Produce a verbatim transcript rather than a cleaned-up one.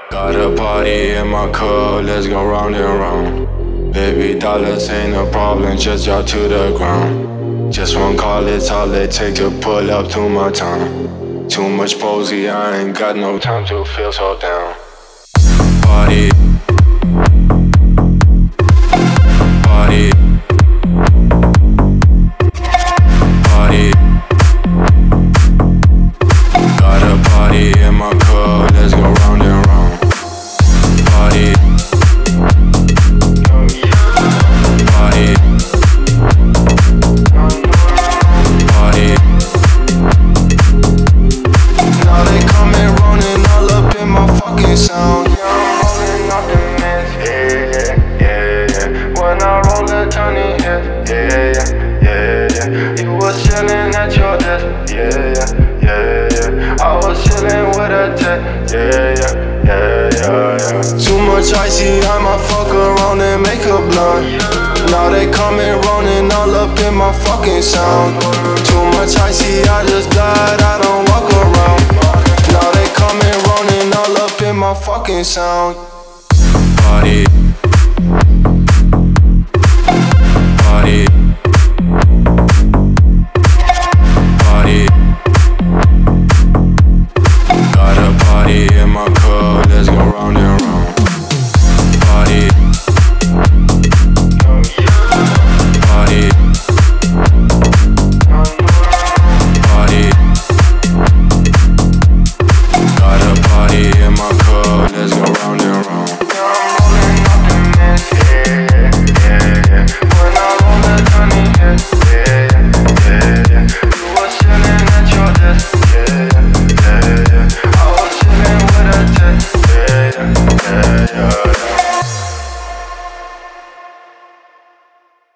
Got a party in my car, let's go round and round. Baby dollars ain't a problem, just drop to the ground. Just one call, it's all it take to pull up to my town. Too much posy, I ain't got no time to feel so down. Party, party, party. Got a party in my car, let's go round and round. Party, party, party. Now they coming running all up in my fucking sound. Yeah, I'm rolling off the mess. Yeah, yeah, yeah. When I roll it, turn it hit. Yeah, yeah, yeah, yeah. You was chilling at your desk. Yeah, yeah, yeah, yeah. I was chilling with a tech. Yeah, yeah, yeah, yeah, yeah. Too much icy, I might fuck around and make a blunt. Now they coming running all up in my fucking sound. Too much icy, I just glide, I don't walk around. Now they coming running all up in my fucking sound. Party.